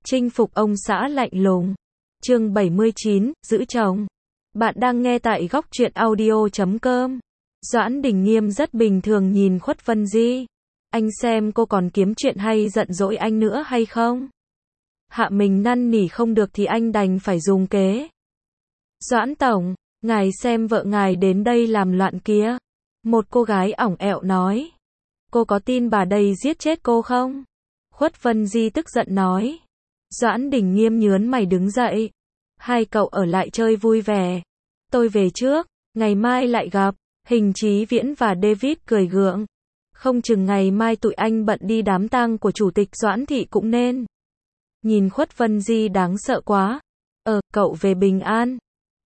Chinh phục ông xã lạnh lùng. Chương 79, giữ chồng. Bạn đang nghe tại góc truyện audio.com. Doãn Đình Nghiêm rất bình thường nhìn Khuất Vân Di. Anh xem cô còn kiếm chuyện hay giận dỗi anh nữa hay không? Hạ mình năn nỉ không được thì anh đành phải dùng kế. Doãn tổng, ngài xem vợ ngài đến đây làm loạn kia. Một cô gái ỏng ẹo nói. Cô có tin bà đây giết chết cô không? Khuất Vân Di tức giận nói. Doãn Đình Nghiêm nhớn mày đứng dậy. Hai cậu ở lại chơi vui vẻ. Tôi về trước, ngày mai lại gặp. Hình Chí Viễn và David cười gượng. Không chừng ngày mai tụi anh bận đi đám tang của chủ tịch Doãn thị cũng nên. Nhìn Khuất Vân Di đáng sợ quá. Cậu về bình an.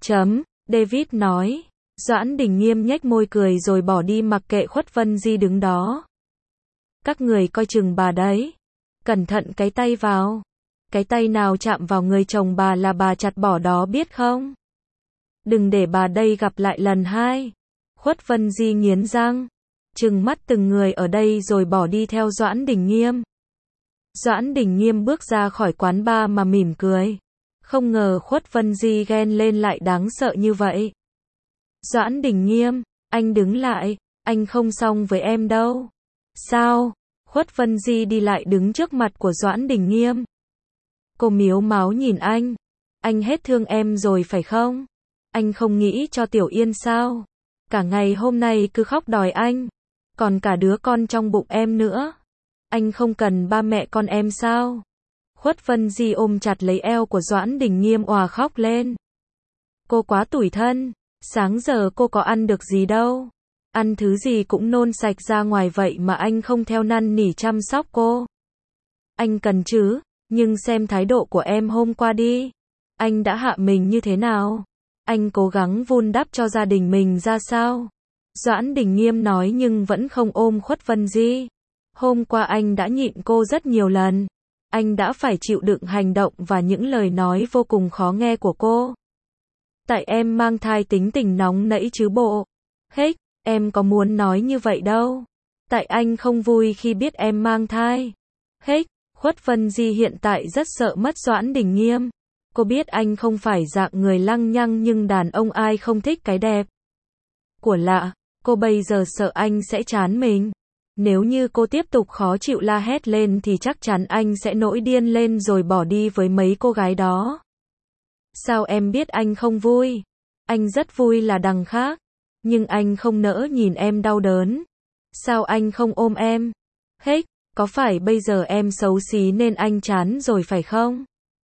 David nói. Doãn Đình Nghiêm nhếch môi cười rồi bỏ đi mặc kệ Khuất Vân Di đứng đó. Các người coi chừng bà đấy. Cẩn thận cái tay vào. Cái tay nào chạm vào người chồng bà là bà chặt bỏ đó biết không? Đừng để bà đây gặp lại lần hai. Khuất Vân Di nghiến răng, trừng mắt từng người ở đây rồi bỏ đi theo Doãn Đình Nghiêm. Doãn Đình Nghiêm bước ra khỏi quán bar mà mỉm cười. Không ngờ Khuất Vân Di ghen lên lại đáng sợ như vậy. Doãn Đình Nghiêm, anh đứng lại, anh không xong với em đâu. Sao? Khuất Vân Di đi lại đứng trước mặt của Doãn Đình Nghiêm. Cô miếu máu nhìn anh hết thương em rồi phải không? Anh không nghĩ cho Tiểu Yên sao? Cả ngày hôm nay cứ khóc đòi anh, còn cả đứa con trong bụng em nữa. Anh không cần ba mẹ con em sao? Khuất Vân Di ôm chặt lấy eo của Doãn Đình Nghiêm òa khóc lên. Cô quá tủi thân, sáng giờ cô có ăn được gì đâu. Ăn thứ gì cũng nôn sạch ra ngoài vậy mà anh không theo năn nỉ chăm sóc cô. Anh cần chứ, nhưng xem thái độ của em hôm qua đi. Anh đã hạ mình như thế nào? Anh cố gắng vun đắp cho gia đình mình ra sao? Doãn Đình Nghiêm nói nhưng vẫn không ôm Khuất Vân Di. Hôm qua anh đã nhịn cô rất nhiều lần. Anh đã phải chịu đựng hành động và những lời nói vô cùng khó nghe của cô. Tại em mang thai tính tình nóng nảy chứ bộ. Hết, em có muốn nói như vậy đâu. Tại anh không vui khi biết em mang thai. Hết, Khuất Vân Di hiện tại rất sợ mất Doãn Đình Nghiêm. Cô biết anh không phải dạng người lăng nhăng nhưng đàn ông ai không thích cái đẹp của lạ. Cô bây giờ sợ anh sẽ chán mình. Nếu như cô tiếp tục khó chịu la hét lên thì chắc chắn anh sẽ nổi điên lên rồi bỏ đi với mấy cô gái đó. Sao em biết anh không vui? Anh rất vui là đằng khác. Nhưng anh không nỡ nhìn em đau đớn. Sao anh không ôm em? Hết, có phải bây giờ em xấu xí nên anh chán rồi phải không?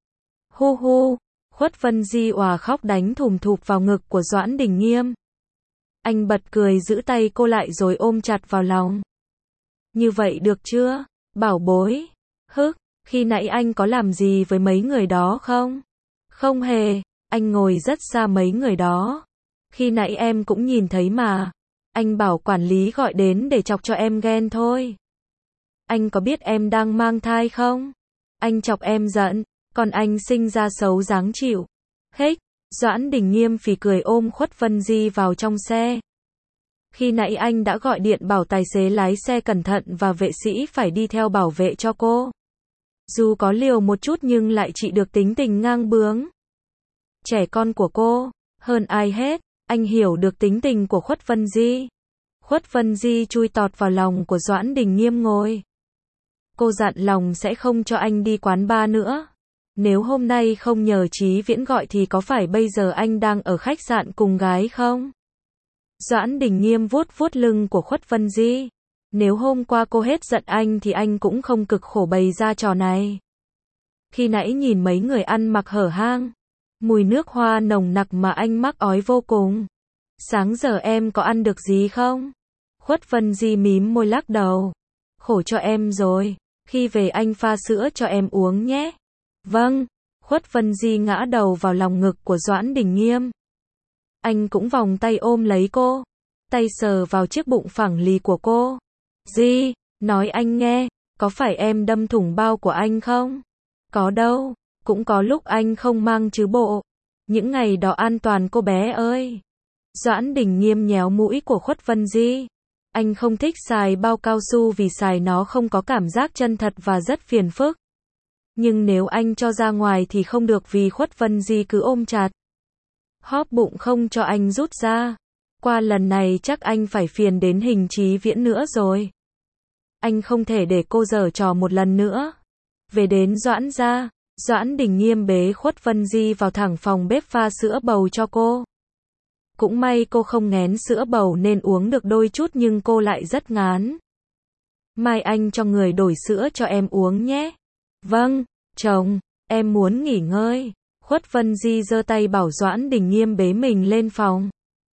Hu hu, Khuất Vân Di òa khóc đánh thùm thụp vào ngực của Doãn Đình Nghiêm. Anh bật cười giữ tay cô lại rồi ôm chặt vào lòng. Như vậy được chưa, bảo bối? Khi nãy anh có làm gì với mấy người đó không? Không hề, anh ngồi rất xa mấy người đó. Khi nãy em cũng nhìn thấy mà. Anh bảo quản lý gọi đến để chọc cho em ghen thôi. Anh có biết em đang mang thai không? Anh chọc em giận. Còn anh sinh ra xấu dáng chịu. Hết, Doãn Đình Nghiêm phì cười ôm Khuất Vân Di vào trong xe. Khi nãy anh đã gọi điện bảo tài xế lái xe cẩn thận và vệ sĩ phải đi theo bảo vệ cho cô. Dù có liều một chút nhưng lại trị được tính tình ngang bướng. Trẻ con của cô, hơn ai hết, anh hiểu được tính tình của Khuất Vân Di. Khuất Vân Di chui tọt vào lòng của Doãn Đình Nghiêm ngồi. Cô dặn lòng sẽ không cho anh đi quán bar nữa. Nếu hôm nay không nhờ Chí Viễn gọi thì có phải bây giờ anh đang ở khách sạn cùng gái không? Doãn Đình Nghiêm vuốt vuốt lưng của Khuất Vân Di. Nếu hôm qua cô hết giận anh thì anh cũng không cực khổ bày ra trò này. Khi nãy nhìn mấy người ăn mặc hở hang, mùi nước hoa nồng nặc mà anh mắc ói vô cùng. Sáng giờ em có ăn được gì không? Khuất Vân Di mím môi lắc đầu. Khổ cho em rồi, khi về anh pha sữa cho em uống nhé. Vâng, Khuất Vân Di ngã đầu vào lòng ngực của Doãn Đình Nghiêm. Anh cũng vòng tay ôm lấy cô, tay sờ vào chiếc bụng phẳng lì của cô. Di, nói anh nghe, có phải em đâm thủng bao của anh không? Có đâu, cũng có lúc anh không mang chứ bộ. Những ngày đó an toàn cô bé ơi. Doãn Đình Nghiêm nhéo mũi của Khuất Vân Di. Anh không thích xài bao cao su vì xài nó không có cảm giác chân thật và rất phiền phức. Nhưng nếu anh cho ra ngoài thì không được vì Khuất Vân Di cứ ôm chặt. Hóp bụng không cho anh rút ra. Qua lần này chắc anh phải phiền đến Hình Chí Viễn nữa rồi. Anh không thể để cô giở trò một lần nữa. Về đến Doãn gia, Doãn Đình Nghiêm bế Khuất Vân Di vào thẳng phòng bếp pha sữa bầu cho cô. Cũng may cô không nghén sữa bầu nên uống được đôi chút nhưng cô lại rất ngán. Mai anh cho người đổi sữa cho em uống nhé. Vâng, chồng, em muốn nghỉ ngơi. Khuất Vân Di giơ tay bảo Doãn Đình Nghiêm bế mình lên phòng.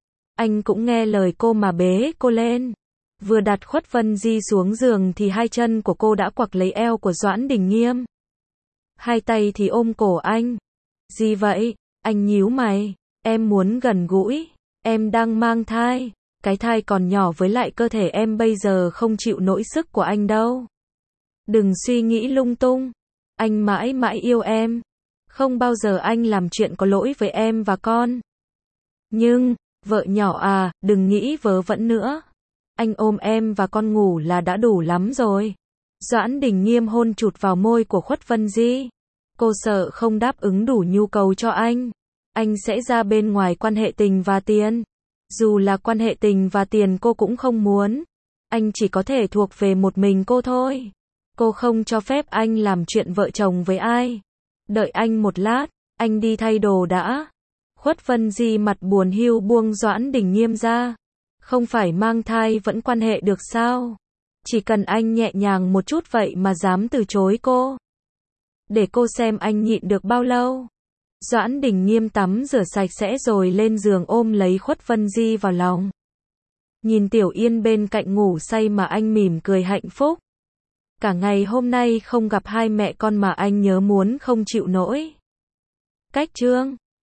Anh cũng nghe lời cô mà bế cô lên. Vừa đặt Khuất Vân Di xuống giường thì hai chân của cô đã quặc lấy eo của Doãn Đình Nghiêm. Hai tay thì ôm cổ anh. Gì vậy? Anh nhíu mày. Em muốn gần gũi. Em đang mang thai. Cái thai còn nhỏ với lại cơ thể em bây giờ không chịu nổi sức của anh đâu. Đừng suy nghĩ lung tung. Anh mãi mãi yêu em. Không bao giờ anh làm chuyện có lỗi với em và con. Nhưng, vợ nhỏ à, đừng nghĩ vớ vẩn nữa. Anh ôm em và con ngủ là đã đủ lắm rồi. Doãn Đình Nghiêm hôn chụt vào môi của Khuất Vân Di. Cô sợ không đáp ứng đủ nhu cầu cho anh sẽ ra bên ngoài quan hệ tình và tiền. Dù là quan hệ tình và tiền cô cũng không muốn. Anh chỉ có thể thuộc về một mình cô thôi. Cô không cho phép anh làm chuyện vợ chồng với ai. Đợi anh một lát, anh đi thay đồ đã. Khuất Vân Di mặt buồn hiu buông Doãn Đình Nghiêm ra. Không phải mang thai vẫn quan hệ được sao? Chỉ cần anh nhẹ nhàng một chút vậy mà dám từ chối cô. Để cô xem anh nhịn được bao lâu. Doãn Đình Nghiêm tắm rửa sạch sẽ rồi lên giường ôm lấy Khuất Vân Di vào lòng. Nhìn Tiểu Yên bên cạnh ngủ say mà anh mỉm cười hạnh phúc. Cả ngày hôm nay không gặp hai mẹ con mà anh nhớ muốn không chịu nổi. Cách chương